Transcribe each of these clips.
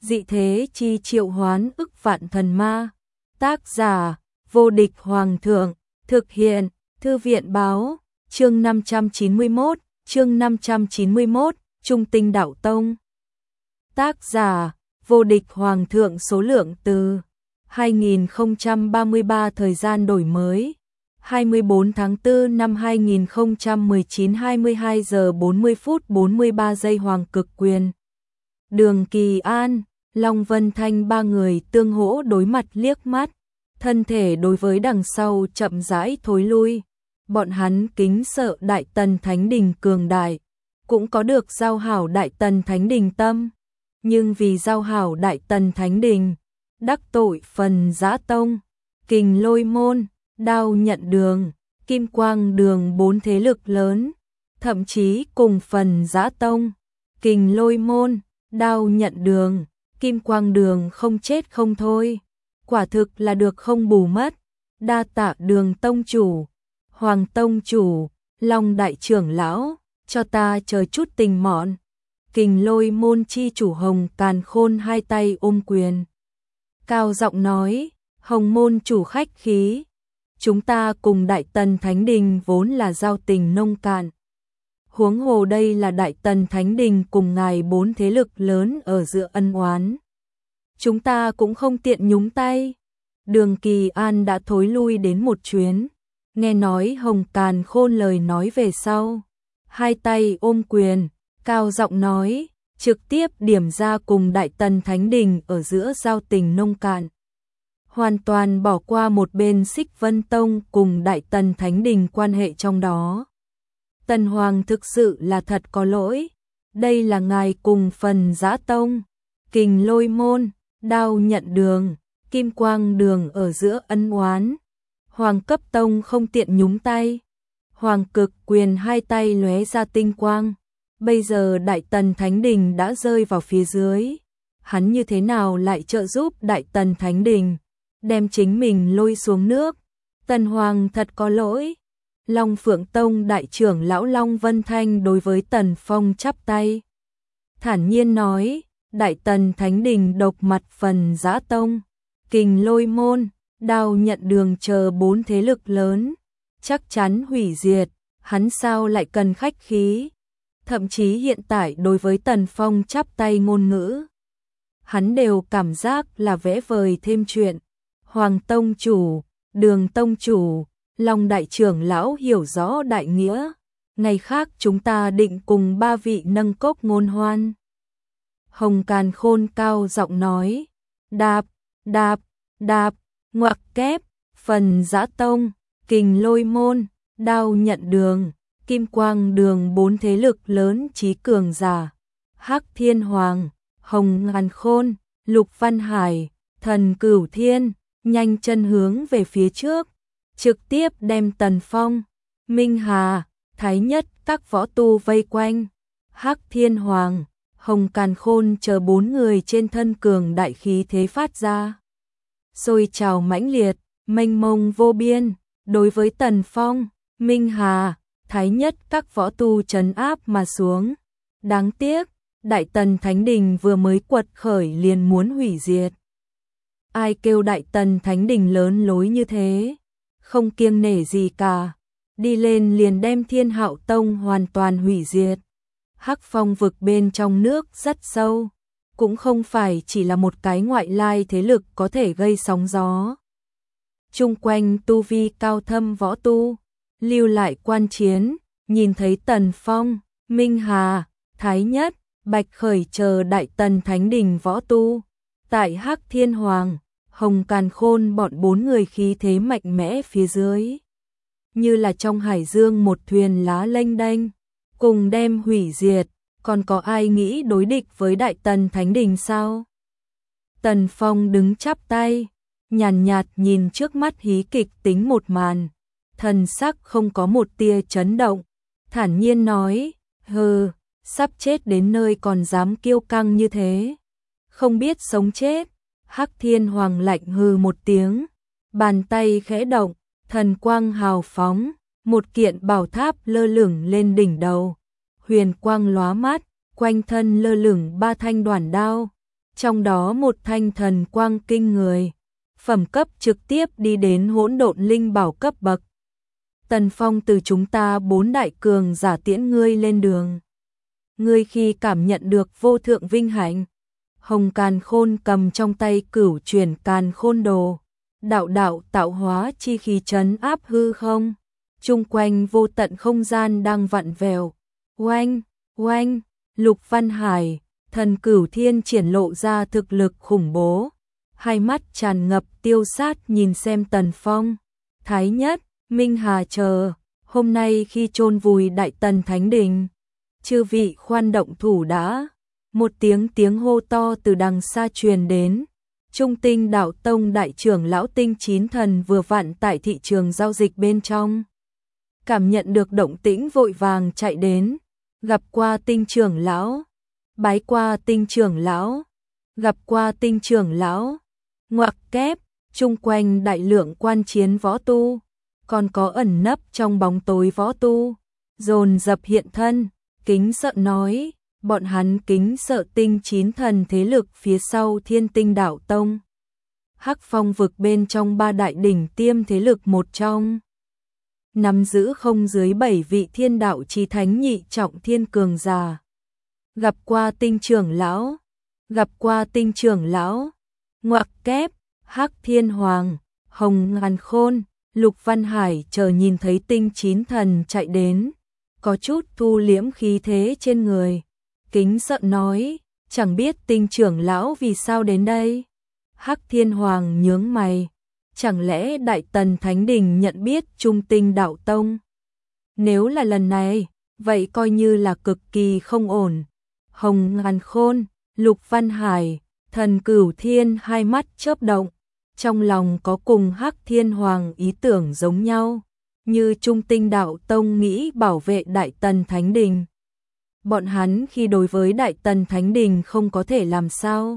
dị thế chi triệu hoán ức vạn thần ma. Tác giả, vô địch hoàng thượng, thực hiện, thư viện báo, chương 591, Trung Tinh Đạo Tông. Tác giả, vô địch hoàng thượng, số lượng từ 2033, thời gian đổi mới 24 tháng 4 năm 2019, 22 giờ 40 phút 43 giây. Hoàng Cực Quyền, Đường Kỳ An, Long Vân Thanh ba người tương hỗ đối mặt liếc mắt, thân thể đối với đằng sau chậm rãi thối lui. Bọn hắn kính sợ Đại Tần Thánh Đình cường đại, cũng có được giao hảo Đại Tần Thánh Đình tâm, nhưng vì giao hảo Đại Tần Thánh Đình, đắc tội Phần Giã Tông, Kình Lôi Môn, Đao Nhận Đường, Kim Quang Đường bốn thế lực lớn, thậm chí cùng Phần Giã Tông, Kình Lôi Môn, Đao Nhận Đường, Kim Quang Đường không chết không thôi, quả thực là được không bù mất. Đa tạ Đường tông chủ, Hoàng tông chủ, Long đại trưởng lão, cho ta chờ chút tình mọn. Kình Lôi Môn chi chủ Hồng Càn Khôn hai tay ôm quyền, cao giọng nói: Hồng môn chủ khách khí, chúng ta cùng Đại Tần Thánh Đình vốn là giao tình nông cạn, huống hồ đây là Đại Tần Thánh Đình cùng ngài bốn thế lực lớn ở giữa ân oán, chúng ta cũng không tiện nhúng tay. Đường Kỳ An đã thối lui đến một chuyến, nghe nói Hồng Càn Khôn lời nói về sau, hai tay ôm quyền, cao giọng nói, trực tiếp điểm ra cùng Đại Tần Thánh Đình ở giữa giao tình nông cạn, hoàn toàn bỏ qua một bên Xích Vân Tông cùng Đại Tần Thánh Đình quan hệ trong đó. Tần Hoàng thực sự là thật có lỗi, đây là ngài cùng Phần Giã Tông, Kình Lôi Môn, Đao Nhận Đường, Kim Quang Đường ở giữa ân oán, Hoàng cấp tông không tiện nhúng tay. Hoàng Cực Quyền hai tay lóe ra tinh quang, bây giờ Đại Tần Thánh Đình đã rơi vào phía dưới, hắn như thế nào lại trợ giúp Đại Tần Thánh Đình đem chính mình lôi xuống nước. Tần Hoàng thật có lỗi. Long Phượng Tông đại trưởng lão Long Vân Thanh đối với Tần Phong chắp tay, thản nhiên nói: Đại Tần Thánh Đình độc mặt Phần Giã Tông, Kình Lôi Môn, Đao Nhận Đường chờ bốn thế lực lớn, chắc chắn hủy diệt, hắn sao lại cần khách khí. Thậm chí hiện tại đối với Tần Phong chắp tay ngôn ngữ, hắn đều cảm giác là vẽ vời thêm chuyện. Hoàng tông chủ, Đường tông chủ, Long đại trưởng lão hiểu rõ đại nghĩa, ngày khác chúng ta định cùng ba vị nâng cốc ngôn hoan. Hồng Càn Khôn cao giọng nói, đạp, đạp, đạp, ngoặc kép, Phần Giã Tông, Kình Lôi Môn, Đao Nhận Đường, Kim Quang Đường bốn thế lực lớn trí cường giả, Hắc Thiên Hoàng, Hồng Càn Khôn, Lục Văn Hải, Thần Cửu Thiên, nhanh chân hướng về phía trước, trực tiếp đem Tần Phong, Minh Hà, Thái Nhất các võ tu vây quanh. Hắc Thiên Hoàng, Hồng Càn Khôn chờ bốn người trên thân cường đại khí thế phát ra, sôi trào mãnh liệt, mênh mông vô biên, đối với Tần Phong, Minh Hà, Thái Nhất các võ tu trấn áp mà xuống. Đáng tiếc, Đại Tần Thánh Đình vừa mới quật khởi liền muốn hủy diệt. Ai kêu Đại Tần Thánh Đình lớn lối như thế, không kiêng nể gì cả, đi lên liền đem Thiên Hạo Tông hoàn toàn hủy diệt. Hắc Phong vực bên trong nước rất sâu, cũng không phải chỉ là một cái ngoại lai thế lực có thể gây sóng gió. Chung quanh tu vi cao thâm võ tu, lưu lại quan chiến, nhìn thấy Tần Phong, Minh Hà, Thái Nhất, Bạch Khởi chờ Đại Tần Thánh Đình võ tu, tại Hắc Thiên Hoàng, Hồng Càn Khôn bọn bốn người khí thế mạnh mẽ phía dưới, như là trong hải dương một thuyền lá lênh đênh, cùng đem hủy diệt. Còn có ai nghĩ đối địch với Đại Tần Thánh Đình sao? Tần Phong đứng chắp tay, nhàn nhạt nhìn trước mắt hí kịch tính một màn, thần sắc không có một tia chấn động, thản nhiên nói, hừ, sắp chết đến nơi còn dám kiêu căng như thế, không biết sống chết. Hắc Thiên Hoàng lạnh hừ một tiếng, bàn tay khẽ động, thần quang hào phóng, một kiện bảo tháp lơ lửng lên đỉnh đầu, huyền quang lóa mắt, quanh thân lơ lửng ba thanh đoản đao, trong đó một thanh thần quang kinh người, phẩm cấp trực tiếp đi đến hỗn độn linh bảo cấp bậc. Tần Phong từ chúng ta 4 đại cường giả tiễn ngươi lên đường. Ngươi khi cảm nhận được vô thượng vinh hạnh, Hồng Càn Khôn cầm trong tay Cửu Chuyển Càn Khôn Đồ, đạo đạo tạo hóa chi khí trấn áp hư không, chung quanh vô tận không gian đang vặn vẹo. Oanh, oanh, Lục Văn Hải, thần Cửu Thiên triển lộ ra thực lực khủng bố, hai mắt tràn ngập tiêu sát nhìn xem Tần Phong. Thái Nhất, Minh Hà chờ, hôm nay khi chôn vùi Đại Tần Thánh Đình, chư vị khoan động thủ đã. Một tiếng hô to từ đằng xa truyền đến. Trung Tinh Đạo Tông đại trưởng lão Tinh Chín Thần vừa vặn tại thị trường giao dịch bên trong, cảm nhận được động tĩnh vội vàng chạy đến, gặp qua Tinh trưởng lão, bái qua Tinh trưởng lão, gặp qua Tinh trưởng lão. Ngoặc kép, chung quanh đại lượng quan chiến võ tu, còn có ẩn nấp trong bóng tối võ tu, dồn dập hiện thân, kính sợ nói, bọn hắn kính sợ Tinh Chín Thần thế lực phía sau Thiên Tinh Đạo Tông. Hắc Phong vực bên trong 3 đại đỉnh tiêm thế lực một trong, nắm giữ không dưới 7 vị thiên đạo chí thánh nhị trọng thiên cường giả. Gặp qua Tinh trưởng lão, gặp qua Tinh trưởng lão. Ngoặc kép, Hắc Thiên Hoàng, Hồng Ngàn Khôn, Lục Văn Hải chờ nhìn thấy Tinh Chín Thần chạy đến, có chút thu liễm khí thế trên người, kính sợ nói, chẳng biết Tinh trưởng lão vì sao đến đây. Hắc Thiên Hoàng nhướng mày, chẳng lẽ Đại Tần Thánh Đình nhận biết Trung Tinh Đạo Tông? Nếu là lần này, vậy coi như là cực kỳ không ổn. Hồng Ngàn Khôn, Lục Văn Hải, thần Cửu Thiên hai mắt chớp động, trong lòng có cùng Hắc Thiên Hoàng ý tưởng giống nhau, như Trung Tinh Đạo Tông nghĩ bảo vệ Đại Tần Thánh Đình. Bọn hắn khi đối với Đại Tần Thánh Đình không có thể làm sao.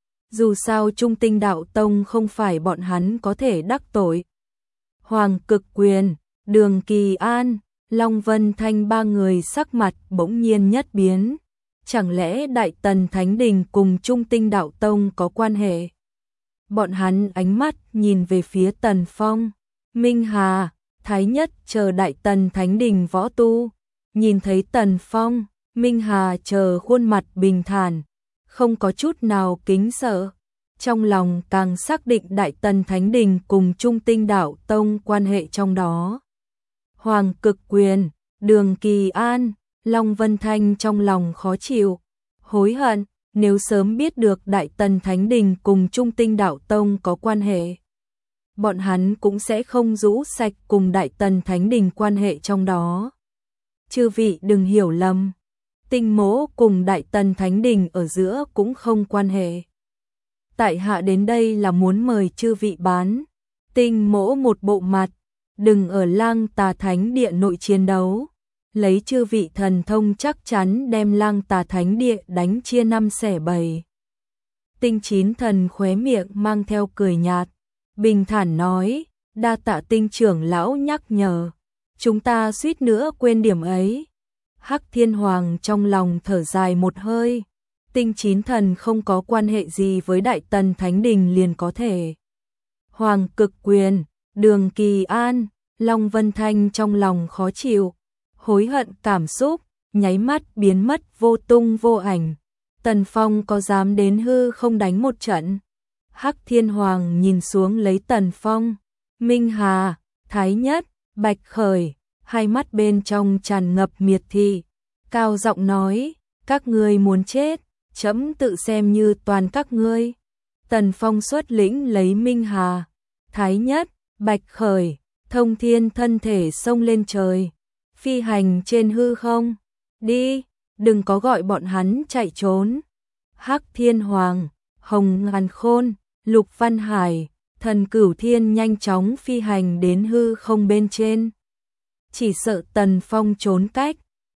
Dù sao Trung Tinh Đạo Tông không phải bọn hắn có thể đắc tội. Hoàng Cực Quyền, Đường Kỳ An, Long Vân Thanh ba người sắc mặt bỗng nhiên nhất biến. Chẳng lẽ Đại Tần Thánh Đình cùng Trung Tinh Đạo Tông có quan hệ? Bọn hắn ánh mắt nhìn về phía Tần Phong, Minh Hà, Thái Nhất chờ Đại Tần Thánh Đình võ tu. Nhìn thấy Tần Phong, Minh Hà chờ khuôn mặt bình thản, không có chút nào kính sợ. Trong lòng càng xác định Đại Tần Thánh Đình cùng Trung Tinh Đạo Tông quan hệ trong đó. Hoàng Cực Quyền, Đường Kỳ An, Long Vân Thanh trong lòng khó chịu, hối hận, nếu sớm biết được Đại Tần Thánh Đình cùng Trung Tinh Đạo Tông có quan hệ, bọn hắn cũng sẽ không rũ sạch cùng Đại Tần Thánh Đình quan hệ trong đó. Chư vị đừng hiểu lầm, Tinh Mỗ cùng Đại Tần Thánh Đình ở giữa cũng không quan hệ. Tại hạ đến đây là muốn mời chư vị bán Tinh Mỗ một bộ mặt, đừng ở Lang Tà Thánh Địa nội chiến đấu. Lấy chư vị thần thông chắc chắn đem Lang Tà Thánh Địa đánh chia 5 xẻ 7. Tinh Chín Thần khóe miệng mang theo cười nhạt, bình thản nói, đa tạ Tinh trưởng lão nhắc nhở, chúng ta suýt nữa quên điểm ấy. Hắc Thiên Hoàng trong lòng thở dài một hơi, Tinh Chín Thần không có quan hệ gì với Đại Tần Thánh Đình liền có thể. Hoàng Cực Quyền, Đường Kỳ An, Long Vân Thanh trong lòng khó chịu, hối hận cảm xúc, nháy mắt biến mất vô tung vô ảnh. Tần Phong có dám đến hư không đánh một trận? Hắc Thiên Hoàng nhìn xuống lấy Tần Phong, Minh Hà, Thái Nhất, Bạch Khởi, hai mắt bên trong tràn ngập miệt thị, cao giọng nói, các ngươi muốn chết, chấm tự xem như toàn các ngươi. Tần Phong xuất lĩnh lấy Minh Hà, Thái Nhất, Bạch Khởi, thông thiên thân thể xông lên trời, phi hành trên hư không. Đi, đừng có gọi bọn hắn chạy trốn. Hắc Thiên Hoàng, Hồng Ngàn Khôn, Lục Văn Hải, thần Cửu Thiên nhanh chóng phi hành đến hư không bên trên. Chỉ sợ Tần Phong trốn cách,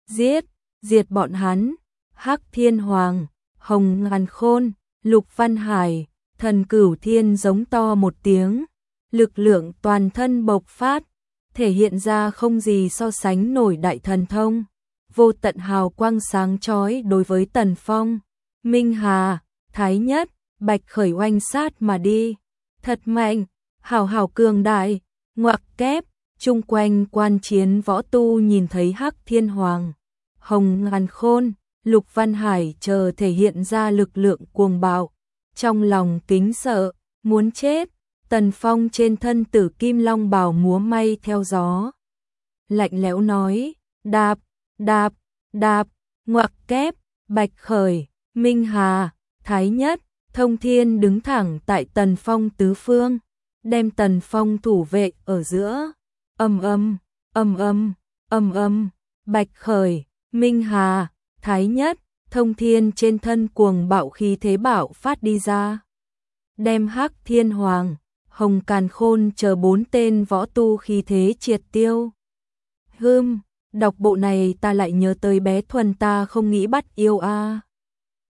diệt bọn hắn. Hắc Thiên Hoàng, Hồng Ngàn Khôn, Lục Văn Hải, thần Cửu Thiên giống to một tiếng, lực lượng toàn thân bộc phát, thể hiện ra không gì so sánh nổi đại thần thông, vô tận hào quang sáng chói đối với Tần Phong, Minh Hà, Thái Nhất, Bạch Khởi oanh sát mà đi. Thật mạnh, hào hào cường đại, ngoặc kép, chung quanh quan chiến võ tu nhìn thấy Hắc Thiên Hoàng, Hồng Ngàn Khôn, Lục Văn Hải chờ thể hiện ra lực lượng cuồng bạo, trong lòng kính sợ, muốn chết. Tần Phong trên thân Tử Kim Long bào múa may theo gió, lạnh lẽo nói, đạp, đạp, đạp, ngoặc kép, Bạch Khởi, Minh Hà, Thái Nhất, Thông Thiên đứng thẳng tại Tần Phong tứ phương, đem Tần Phong thủ vệ ở giữa. Ầm ầm, ầm ầm, ầm ầm, Bạch Khởi, Minh Hà, Thái Nhất, Thông Thiên trên thân cuồng bạo khí thế bạo phát đi ra, đem Hắc Thiên Hoàng, Hồng Càn Khôn chờ 4 tên võ tu khí thế triệt tiêu. Đọc bộ này ta lại nhớ tới bé Thuần ta không nghĩ bắt yêu a.